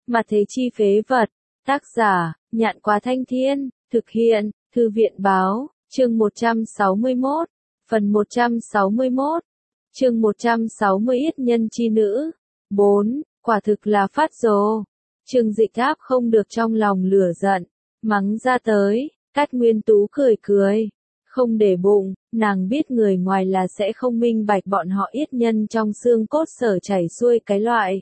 Mà thế chi phế vật. Tác giả, Nhạn Quá Thanh Thiên, thực hiện, Thư viện Báo, chương 161, phần 161, chương 160 Yết nhân chi nữ. 4. Quả thực là phát rồ. Trương Dịch áp không được trong lòng lửa giận, mắng ra tới. Cát Nguyên Tú cười cười, không để bụng, nàng biết người ngoài là sẽ không minh bạch bọn họ yết nhân trong xương cốt sở chảy xuôi cái loại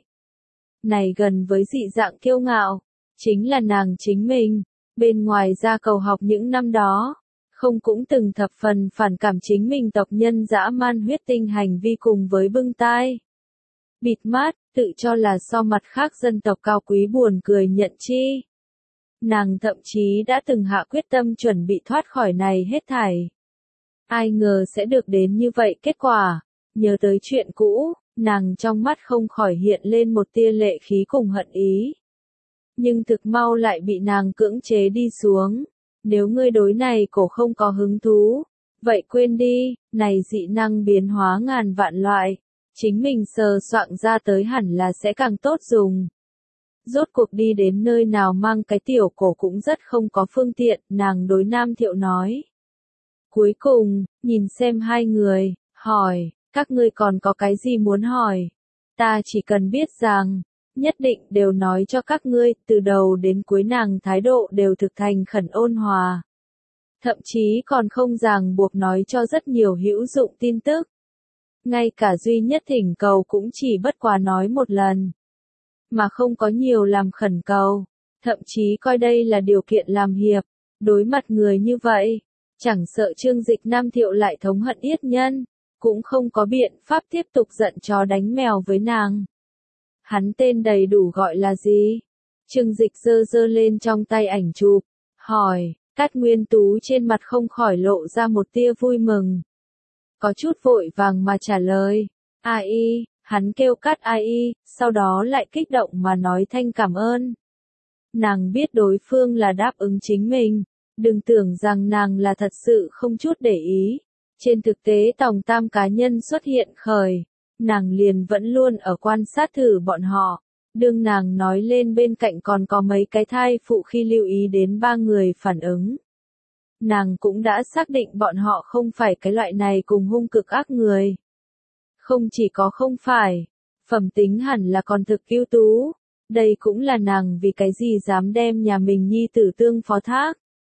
này gần với dị dạng kiêu ngạo, chính là nàng chính mình. Bên ngoài ra cầu học những năm đó, không cũng từng thập phần phản cảm chính mình tộc nhân dã man huyết tinh hành vi cùng với bưng tai bịt mắt, tự cho là so mặt khác dân tộc cao quý buồn cười nhận chi. Nàng thậm chí đã từng hạ quyết tâm chuẩn bị thoát khỏi này hết thảy. Ai ngờ sẽ được đến như vậy kết quả. Nhớ tới chuyện cũ, nàng trong mắt không khỏi hiện lên một tia lệ khí cùng hận ý. Nhưng thực mau lại bị nàng cưỡng chế đi xuống. Nếu ngươi đối này cổ không có hứng thú, vậy quên đi, này dị năng biến hóa ngàn vạn loại. Chính mình sờ soạn ra tới hẳn là sẽ càng tốt dùng. Rốt cuộc đi đến nơi nào mang cái tiểu cổ cũng rất không có phương tiện, nàng đối Nam Thiệu nói. Cuối cùng, nhìn xem hai người, hỏi, các ngươi còn có cái gì muốn hỏi? Ta chỉ cần biết rằng, nhất định đều nói cho các ngươi, từ đầu đến cuối nàng thái độ đều thực thành khẩn ôn hòa. Thậm chí còn không ràng buộc nói cho rất nhiều hữu dụng tin tức. Ngay cả duy nhất thỉnh cầu cũng chỉ bất quá nói một lần. Mà không có nhiều làm khẩn cầu, thậm chí coi đây là điều kiện làm hiệp. Đối mặt người như vậy, chẳng sợ Trương Dịch Nam Thiệu lại thống hận yết nhân, cũng không có biện pháp tiếp tục giận chó đánh mèo với nàng. Hắn tên đầy đủ gọi là gì? Trương Dịch giơ giơ lên trong tay ảnh chụp, hỏi. Cát Nguyên Tú trên mặt không khỏi lộ ra một tia vui mừng. Có chút vội vàng mà trả lời. Ai, hắn kêu Cát Ai, sau đó lại kích động mà nói thanh cảm ơn. Nàng biết đối phương là đáp ứng chính mình, đừng tưởng rằng nàng là thật sự không chút để ý. Trên thực tế tòng tam cá nhân xuất hiện khởi, nàng liền vẫn luôn ở quan sát thử bọn họ. Đương nàng nói lên bên cạnh còn có mấy cái thai phụ khi lưu ý đến ba người phản ứng. Nàng cũng đã xác định bọn họ không phải cái loại này cùng hung cực ác người. Không chỉ có không phải, phẩm tính hẳn là còn thực ưu tú. Đây cũng là nàng vì cái gì dám đem nhà mình nhi tử tương phó thác.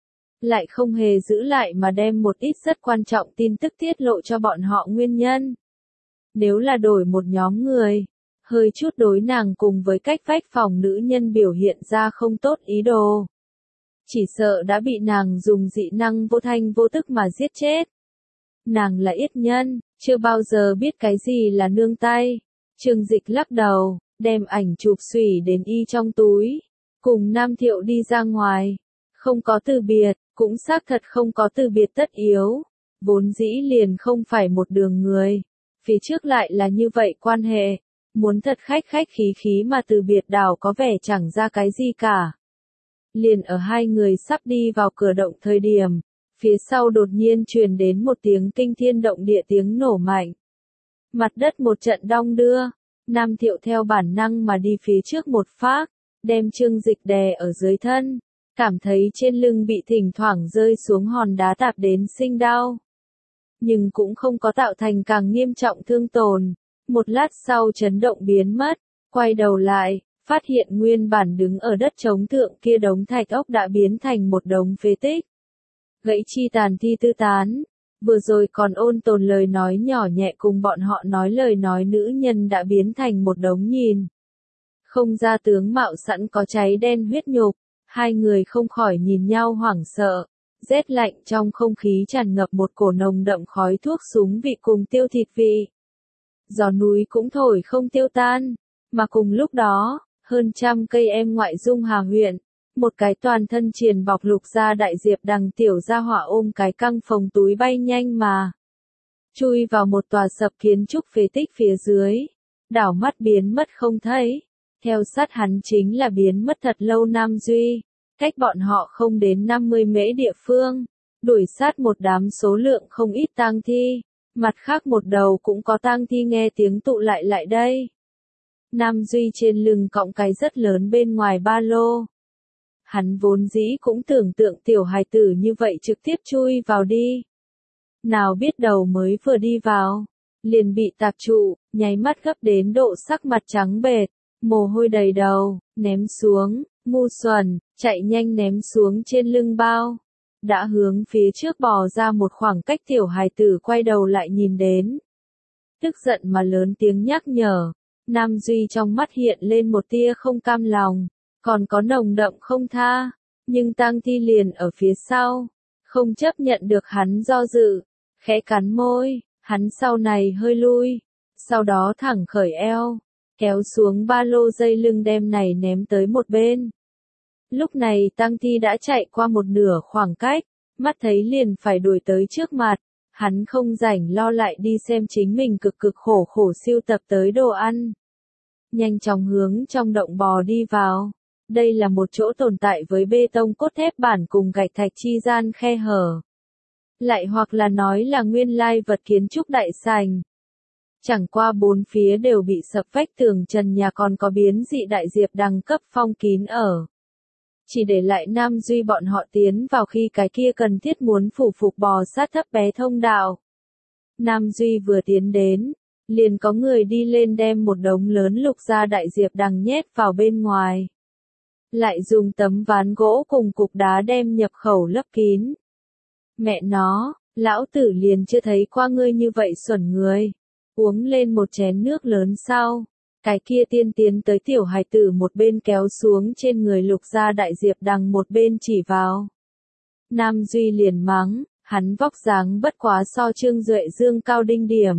Lại không hề giữ lại mà đem một ít rất quan trọng tin tức tiết lộ cho bọn họ nguyên nhân. Nếu là đổi một nhóm người, hơi chút đối nàng cùng với cách vách phòng nữ nhân biểu hiện ra không tốt ý đồ. Chỉ sợ đã bị nàng dùng dị năng vô thanh vô tức mà giết chết. Nàng là yết nhân, chưa bao giờ biết cái gì là nương tay. Trương Dịch lắc đầu, đem ảnh chụp xủy đến y trong túi. Cùng Nam Thiệu đi ra ngoài. Không có từ biệt, cũng xác thật không có từ biệt tất yếu. Vốn dĩ liền không phải một đường người. Phía trước lại là như vậy quan hệ. Muốn thật khách khách khí khí mà từ biệt đảo có vẻ chẳng ra cái gì cả. Liền ở hai người sắp đi vào cửa động thời điểm, phía sau đột nhiên truyền đến một tiếng kinh thiên động địa tiếng nổ mạnh. Mặt đất một trận đong đưa, Nam Thiệu theo bản năng mà đi phía trước một phác, đem Trương Dịch đè ở dưới thân, cảm thấy trên lưng bị thỉnh thoảng rơi xuống hòn đá tạp đến sinh đau. Nhưng cũng không có tạo thành càng nghiêm trọng thương tổn. Một lát sau chấn động biến mất, quay đầu lại, phát hiện nguyên bản đứng ở đất trống thượng kia đống thạch ốc đã biến thành một đống phế tích. Gãy chi tàn thi tư tán, vừa rồi còn ôn tồn lời nói nhỏ nhẹ cùng bọn họ nói lời nói nữ nhân đã biến thành một đống nhìn. Không ra tướng mạo sẵn có cháy đen huyết nhục, hai người không khỏi nhìn nhau hoảng sợ. Rét lạnh trong không khí tràn ngập một cổ nồng đậm khói thuốc súng vị cùng tiêu thịt vị. Gió núi cũng thổi không tiêu tan, mà cùng lúc đó, hơn trăm cây em ngoại dung Hà huyện, một cái toàn thân triền bọc lục da đại diệp đằng tiểu gia hỏa ôm cái căng phồng túi bay nhanh mà chui vào một tòa sập kiến trúc phế tích phía dưới, đảo mắt biến mất không thấy. Theo sát hắn chính là biến mất thật lâu Nam Duy, cách bọn họ không đến 50 mễ địa phương, đuổi sát một đám số lượng không ít tang thi. Mặt khác một đầu cũng có tang thi nghe tiếng tụ lại đây. Nam Duy trên lưng cõng cái rất lớn bên ngoài ba lô. Hắn vốn dĩ cũng tưởng tượng tiểu hài tử như vậy trực tiếp chui vào đi. Nào biết đầu mới vừa đi vào, liền bị tạp trụ, nháy mắt gấp đến độ sắc mặt trắng bệch, mồ hôi đầy đầu, ném xuống, ngu xuẩn, chạy nhanh ném xuống trên lưng bao. Đã hướng phía trước bò ra một khoảng cách tiểu hài tử quay đầu lại nhìn đến. Tức giận mà lớn tiếng nhắc nhở, Nam Duy trong mắt hiện lên một tia không cam lòng, còn có nồng đậm không tha, nhưng tang thi liền ở phía sau, không chấp nhận được hắn do dự, khẽ cắn môi, hắn sau này hơi lui, sau đó thẳng khởi eo, kéo xuống ba lô dây lưng đem này ném tới một bên. Lúc này tang thi đã chạy qua một nửa khoảng cách, mắt thấy liền phải đuổi tới trước mặt, hắn không rảnh lo lại đi xem chính mình cực cực khổ khổ sưu tập tới đồ ăn. Nhanh chóng hướng trong động bò đi vào. Đây là một chỗ tồn tại với bê tông cốt thép bản cùng gạch thạch chi gian khe hở. Lại hoặc là nói là nguyên lai vật kiến trúc đại sành. Chẳng qua bốn phía đều bị sập vách tường trần nhà còn có biến dị đại diệp đằng cấp phong kín ở. Chỉ để lại Nam Duy bọn họ tiến vào khi cái kia cần thiết muốn phủ phục bò sát thấp bé thông đạo. Nam Duy vừa tiến đến, liền có người đi lên đem một đống lớn lục gia đại diệp đằng nhét vào bên ngoài. Lại dùng tấm ván gỗ cùng cục đá đem nhập khẩu lấp kín. Mẹ nó, lão tử liền chưa thấy qua ngươi như vậy xuẩn người. Uống lên một chén nước lớn sau, cái kia tiên tiến tới tiểu hài tử một bên kéo xuống trên người lục gia đại diệp đằng một bên chỉ vào. Nam Duy liền mắng, hắn vóc dáng bất quá so Trương Duệ Dương cao đinh điểm.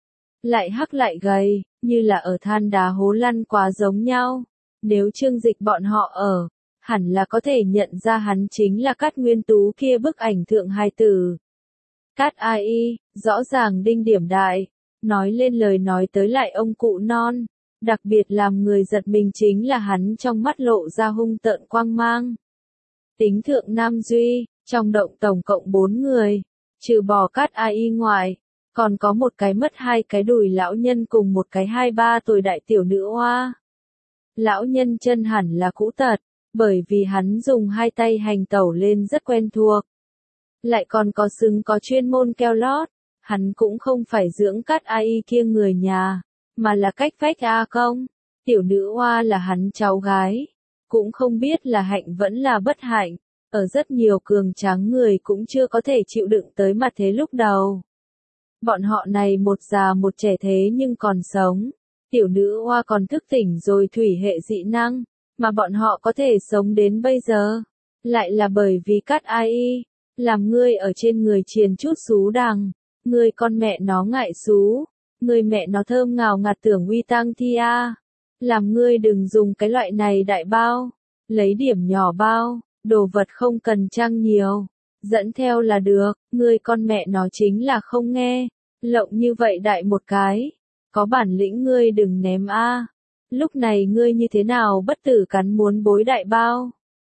Lại hắc lại gầy, như là ở than đá hố lăn quá giống nhau. Nếu Trương Dịch bọn họ ở, hẳn là có thể nhận ra hắn chính là Cát Nguyên Tú kia bức ảnh thượng hài tử. Cát AI, rõ ràng đinh điểm đại, nói lên lời nói tới lại ông cụ non, đặc biệt làm người giật mình chính là hắn trong mắt lộ ra hung tợn quang mang. Tính thượng Nam Duy, trong động tổng cộng 4 người, trừ bỏ Cát AI ngoài, còn có một cái mất 2 cái đùi lão nhân cùng một cái 2-3 tuổi đại tiểu nữ oa. Lão nhân chân hẳn là cũ tật, bởi vì hắn dùng 2 tay hành tẩu lên rất quen thuộc. Lại còn có xứng có chuyên môn keo lót, hắn cũng không phải dưỡng Cát AI kia người nhà, mà là cách vách A Công. Tiểu nữ oa là hắn cháu gái, cũng không biết là hạnh vẫn là bất hạnh, ở rất nhiều cường tráng người cũng chưa có thể chịu đựng tới mặt thế lúc đầu. Bọn họ này một già một trẻ thế nhưng còn sống. Tiểu nữ oa còn thức tỉnh rồi thủy hệ dị năng, mà bọn họ có thể sống đến bây giờ. Lại là bởi vì Cát AI, làm ngươi ở trên người triền chút xú đằng, ngươi con mẹ nó ngại xú, ngươi mẹ nó thơm ngào ngạt tưởng uy tăng thi a. Làm ngươi đừng dùng cái loại này đại bao, lấy điểm nhỏ bao, đồ vật không cần trang nhiều, dẫn theo là được, ngươi con mẹ nó chính là không nghe, lộng như vậy đại một cái. Có bản lĩnh ngươi đừng ném a. Lúc này ngươi như thế nào bất tử cắn muốn bối đại bao.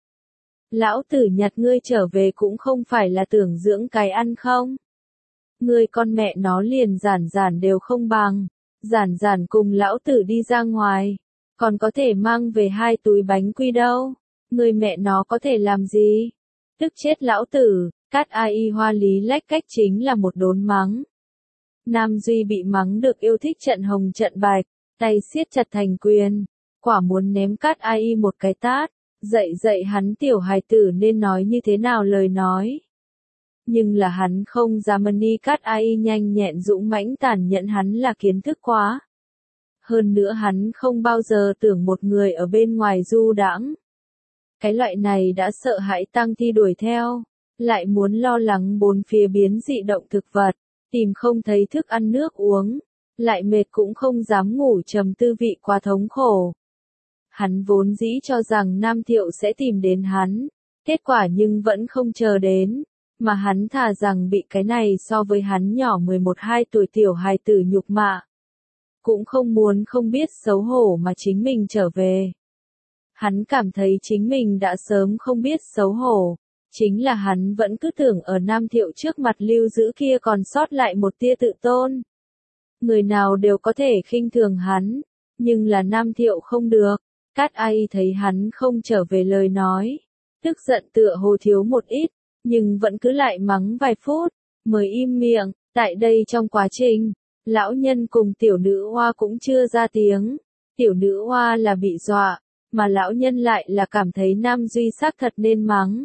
Lão tử nhặt ngươi trở về cũng không phải là tưởng dưỡng cái ăn không. Ngươi con mẹ nó liền giản giản đều không bằng. Giản giản cùng lão tử đi ra ngoài. Còn có thể mang về 2 túi bánh quy đâu. Ngươi mẹ nó có thể làm gì? Tức chết lão tử, Cát AI hoa lý lách cách chính là một đốn mắng. Nam Duy bị mắng được yêu thích trận hồng trận bạch, tay siết chặt thành quyền, quả muốn ném Cát AI một cái tát, dạy hắn tiểu hài tử nên nói như thế nào lời nói. Nhưng là hắn không dám ni Cát AI nhanh nhẹn dũng mãnh tàn nhẫn hắn là kiến thức quá. Hơn nữa hắn không bao giờ tưởng một người ở bên ngoài du đãng. Cái loại này đã sợ hãi tăng thi đuổi theo, lại muốn lo lắng bốn phía biến dị động thực vật. Tìm không thấy thức ăn nước uống, lại mệt cũng không dám ngủ trầm tư vị quá thống khổ. Hắn vốn dĩ cho rằng Nam Thiệu sẽ tìm đến hắn, kết quả nhưng vẫn không chờ đến, mà hắn thà rằng bị cái này so với hắn nhỏ 11-12 tuổi tiểu hài tử nhục mạ. Cũng không muốn không biết xấu hổ mà chính mình trở về. Hắn cảm thấy chính mình đã sớm không biết xấu hổ. Chính là hắn vẫn cứ tưởng ở Nam Thiệu trước mặt lưu giữ kia còn sót lại một tia tự tôn. Người nào đều có thể khinh thường hắn, nhưng là Nam Thiệu không được. Cát Ai thấy hắn không trở về lời nói, tức giận tựa hồ thiếu một ít, nhưng vẫn cứ lại mắng vài phút, mới im miệng. Tại đây trong quá trình, lão nhân cùng tiểu nữ hoa cũng chưa ra tiếng. Tiểu nữ hoa là bị dọa, mà lão nhân lại là cảm thấy Nam Duy xác thật nên mắng.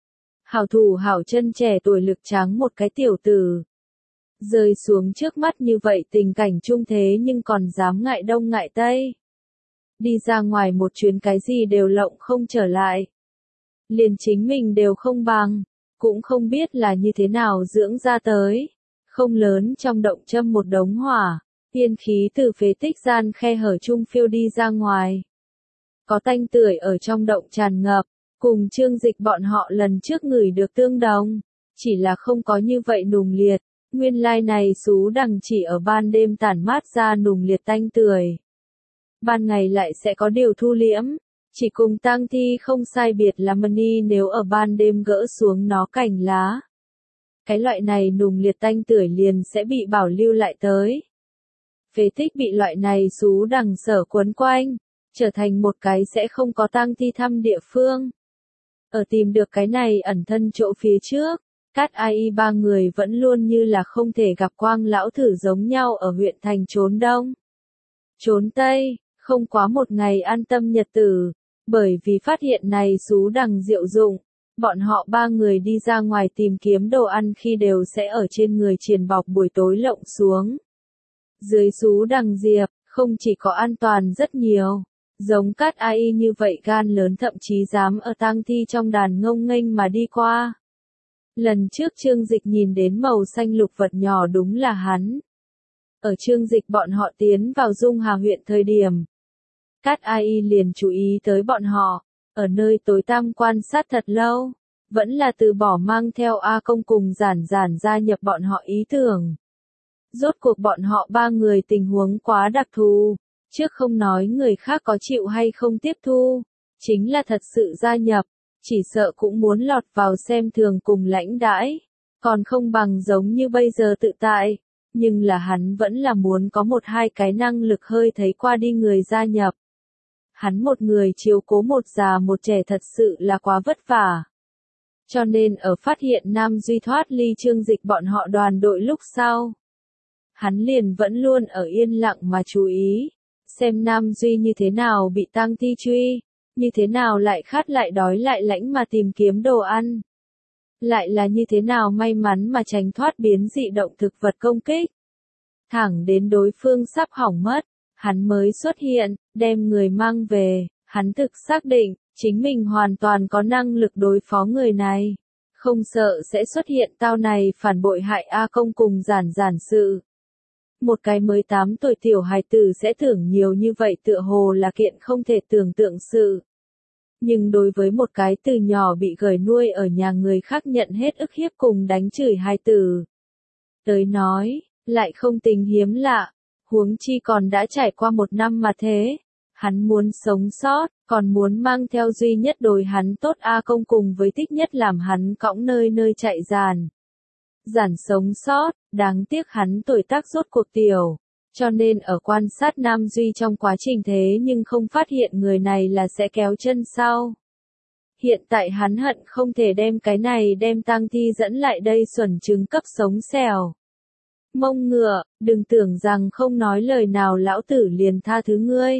Hảo thủ hảo chân trẻ tuổi lực trắng một cái tiểu tử. Rơi xuống trước mắt như vậy tình cảnh trung thế nhưng còn dám ngại đông ngại tây. Đi ra ngoài một chuyến cái gì đều lộng không trở lại. Liền chính mình đều không bằng, cũng không biết là như thế nào dưỡng ra tới. Không lớn trong động châm một đống hỏa, tiên khí từ phế tích gian khe hở trung phiêu đi ra ngoài. Có tanh tưởi ở trong động tràn ngập, cùng Trương Dịch bọn họ lần trước ngửi được tương đồng, chỉ là không có như vậy nùng liệt. Nguyên lai này xú đằng chỉ ở ban đêm tản mát ra nùng liệt tanh tưởi. Ban ngày lại sẽ có điều thu liễm, chỉ cùng tang thi không sai biệt là mani nếu ở ban đêm gỡ xuống nó cành lá. Cái loại này nùng liệt tanh tưởi liền sẽ bị bảo lưu lại tới. Phế tích bị loại này xú đằng sở quấn quanh, trở thành một cái sẽ không có tang thi thăm địa phương. Ở tìm được cái này ẩn thân chỗ phía trước, Cát Ai ba người vẫn luôn như là không thể gặp quang lão thử giống nhau ở huyện thành trốn đông. Trốn tây, không quá một ngày an tâm nhật tử, bởi vì phát hiện này xú đằng diệu dụng, bọn họ ba người đi ra ngoài tìm kiếm đồ ăn khi đều sẽ ở trên người triền bọc buổi tối lộng xuống. Dưới xú đằng diệp, không chỉ có an toàn rất nhiều, giống Cát Ai như vậy gan lớn thậm chí dám ở tang thi trong đàn ngông nghênh mà đi qua. Lần trước Trương Dịch nhìn đến màu xanh lục vật nhỏ đúng là hắn. Ở Trương Dịch bọn họ tiến vào Dung Hà huyện thời điểm, Cát Ai liền chú ý tới bọn họ, ở nơi tối tăm quan sát thật lâu, vẫn là từ bỏ mang theo A Công cùng Giản Giản gia nhập bọn họ ý tưởng. Rốt cuộc bọn họ ba người tình huống quá đặc thù, trước không nói người khác có chịu hay không tiếp thu, chính là thật sự gia nhập, chỉ sợ cũng muốn lọt vào xem thường cùng lãnh đãi, còn không bằng giống như bây giờ tự tại, nhưng là hắn vẫn là muốn có một hai cái năng lực hơi thấy qua đi người gia nhập. Hắn một người chiếu cố một già một trẻ thật sự là quá vất vả. Cho nên ở phát hiện Nam Duy thoát ly Trương Dịch bọn họ đoàn đội lúc sau, hắn liền vẫn luôn ở yên lặng mà chú ý, xem Nam Duy như thế nào bị tang thi truy, như thế nào lại khát lại đói lại lãnh mà tìm kiếm đồ ăn. Lại là như thế nào may mắn mà tránh thoát biến dị động thực vật công kích. Thẳng đến đối phương sắp hỏng mất, hắn mới xuất hiện, đem người mang về, hắn thực xác định, chính mình hoàn toàn có năng lực đối phó người này. Không sợ sẽ xuất hiện tao này phản bội hại A Công cùng Giản Giản sự. Một cái mới 8 tuổi tiểu hài tử sẽ tưởng nhiều như vậy tựa hồ là kiện không thể tưởng tượng sự. Nhưng đối với một cái từ nhỏ bị gửi nuôi ở nhà người khác nhận hết ức hiếp cùng đánh chửi hài tử tới nói, lại không tính hiếm lạ, huống chi còn đã trải qua 1 năm mà thế. Hắn muốn sống sót, còn muốn mang theo duy nhất đối hắn tốt A Công cùng với thích nhất làm hắn cõng nơi nơi chạy Giản Giản sống sót, đáng tiếc hắn tuổi tác rốt cuộc tiểu, cho nên ở quan sát Nam Duy trong quá trình thế nhưng không phát hiện người này là sẽ kéo chân sau. Hiện tại hắn hận không thể đem cái này đem tang thi dẫn lại đây xuẩn trứng cấp sống xèo. Mông ngựa, đừng tưởng rằng không nói lời nào lão tử liền tha thứ ngươi.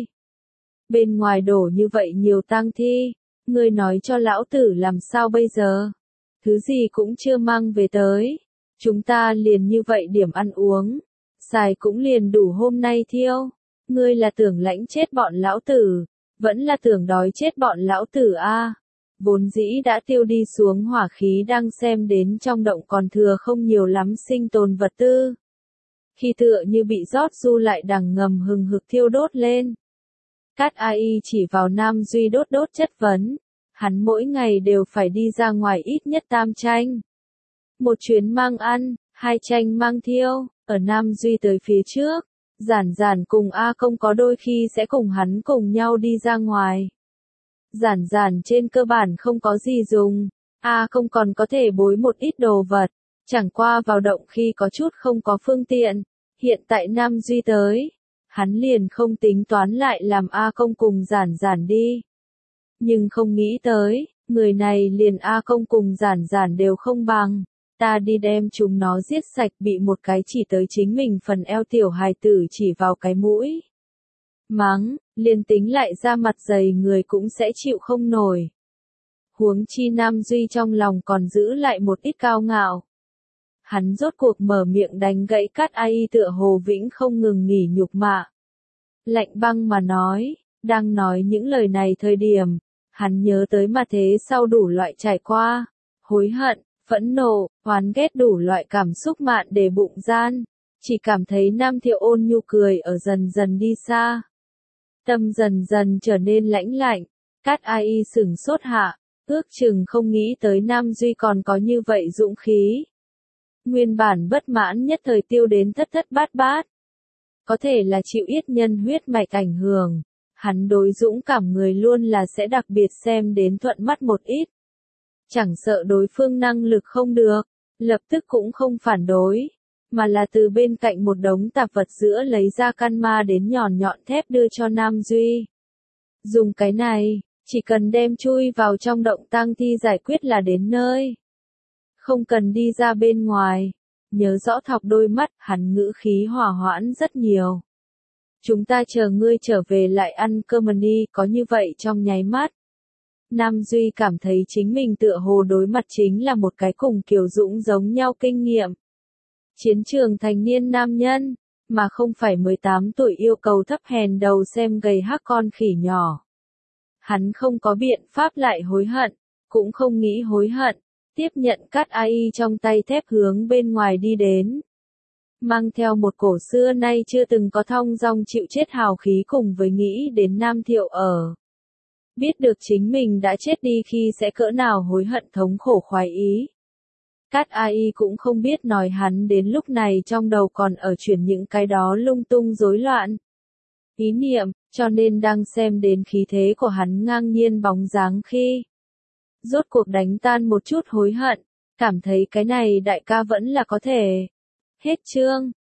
Bên ngoài đổ như vậy nhiều tang thi, ngươi nói cho lão tử làm sao bây giờ? Thứ gì cũng chưa mang về tới. Chúng ta liền như vậy điểm ăn uống, xài cũng liền đủ hôm nay thiêu. Ngươi là tưởng lãnh chết bọn lão tử, vẫn là tưởng đói chết bọn lão tử a. Vốn dĩ đã tiêu đi xuống hỏa khí đang xem đến trong động còn thừa không nhiều lắm sinh tồn vật tư. Khi tựa như bị rót du lại đằng ngầm hừng hực thiêu đốt lên. Cát Ai chỉ vào Nam Duy đốt chất vấn, hắn mỗi ngày đều phải đi ra ngoài ít nhất 3 tranh. Một chuyến mang ăn, 2 tranh mang thiêu, ở Nam Duy tới phía trước, Giản Giản cùng A Công có đôi khi sẽ cùng hắn cùng nhau đi ra ngoài. Giản Giản trên cơ bản không có gì dùng, A Công còn có thể bối một ít đồ vật, chẳng qua vào động khi có chút không có phương tiện, hiện tại Nam Duy tới, hắn liền không tính toán lại làm A Công cùng Giản Giản đi. Nhưng không nghĩ tới, người này liền A Công cùng Giản Giản đều không bằng. Ta đi đem chúng nó giết sạch, bị một cái chỉ tới chính mình phần eo tiểu hài tử chỉ vào cái mũi. Mắng, liền tính lại ra mặt dày người cũng sẽ chịu không nổi. Huống chi Nam Duy trong lòng còn giữ lại một ít cao ngạo. Hắn rốt cuộc mở miệng đánh gãy Cát Ai tựa hồ vĩnh không ngừng nghỉ nhục mạ. Lạnh băng mà nói, đang nói những lời này thời điểm, hắn nhớ tới mà thế sau đủ loại trải qua, hối hận, phẫn nộ, oán ghét đủ loại cảm xúc mạn để bụng gian, chỉ cảm thấy Nam Thiệu ôn nhu cười ở dần dần đi xa. Tâm dần dần trở nên lãnh lạnh, Cát Ai sửng sốt hạ, ước chừng không nghĩ tới Nam Duy còn có như vậy dũng khí. Nguyên bản bất mãn nhất thời tiêu đến thất thất bát bát. Có thể là chịu yết nhân huyết mạch ảnh hưởng, hắn đối dũng cảm người luôn là sẽ đặc biệt xem đến thuận mắt một ít. Chẳng sợ đối phương năng lực không được, lập tức cũng không phản đối, mà là từ bên cạnh một đống tạp vật giữa lấy ra căn ma đến nhọn nhọn thép đưa cho Nam Duy. Dùng cái này, chỉ cần đem chui vào trong động tang thi giải quyết là đến nơi. Không cần đi ra bên ngoài. Nhớ rõ thọc đôi mắt, hắn ngữ khí hòa hoãn rất nhiều. Chúng ta chờ ngươi trở về lại ăn cơm đi, có như vậy trong nháy mắt. Nam Duy cảm thấy chính mình tựa hồ đối mặt chính là một cái cùng Kiều Dũng giống nhau kinh nghiệm. Chiến trường thành niên nam nhân, mà không phải 18 tuổi yêu cầu thấp hèn đầu xem gầy hắc con khỉ nhỏ. Hắn không có biện pháp lại hối hận, cũng không nghĩ hối hận, tiếp nhận Cát Ai trong tay thép hướng bên ngoài đi đến. Mang theo một cổ xưa nay chưa từng có thong dong chịu chết hào khí cùng với nghĩ đến Nam Thiệu ở. Biết được chính mình đã chết đi khi sẽ cỡ nào hối hận thống khổ khoái ý. Cát Ai cũng không biết nói hắn đến lúc này trong đầu còn ở chuyển những cái đó lung tung rối loạn. Ý niệm, cho nên đang xem đến khí thế của hắn ngang nhiên bóng dáng khi. Rốt cuộc đánh tan một chút hối hận, cảm thấy cái này đại ca vẫn là có thể. Hết chương.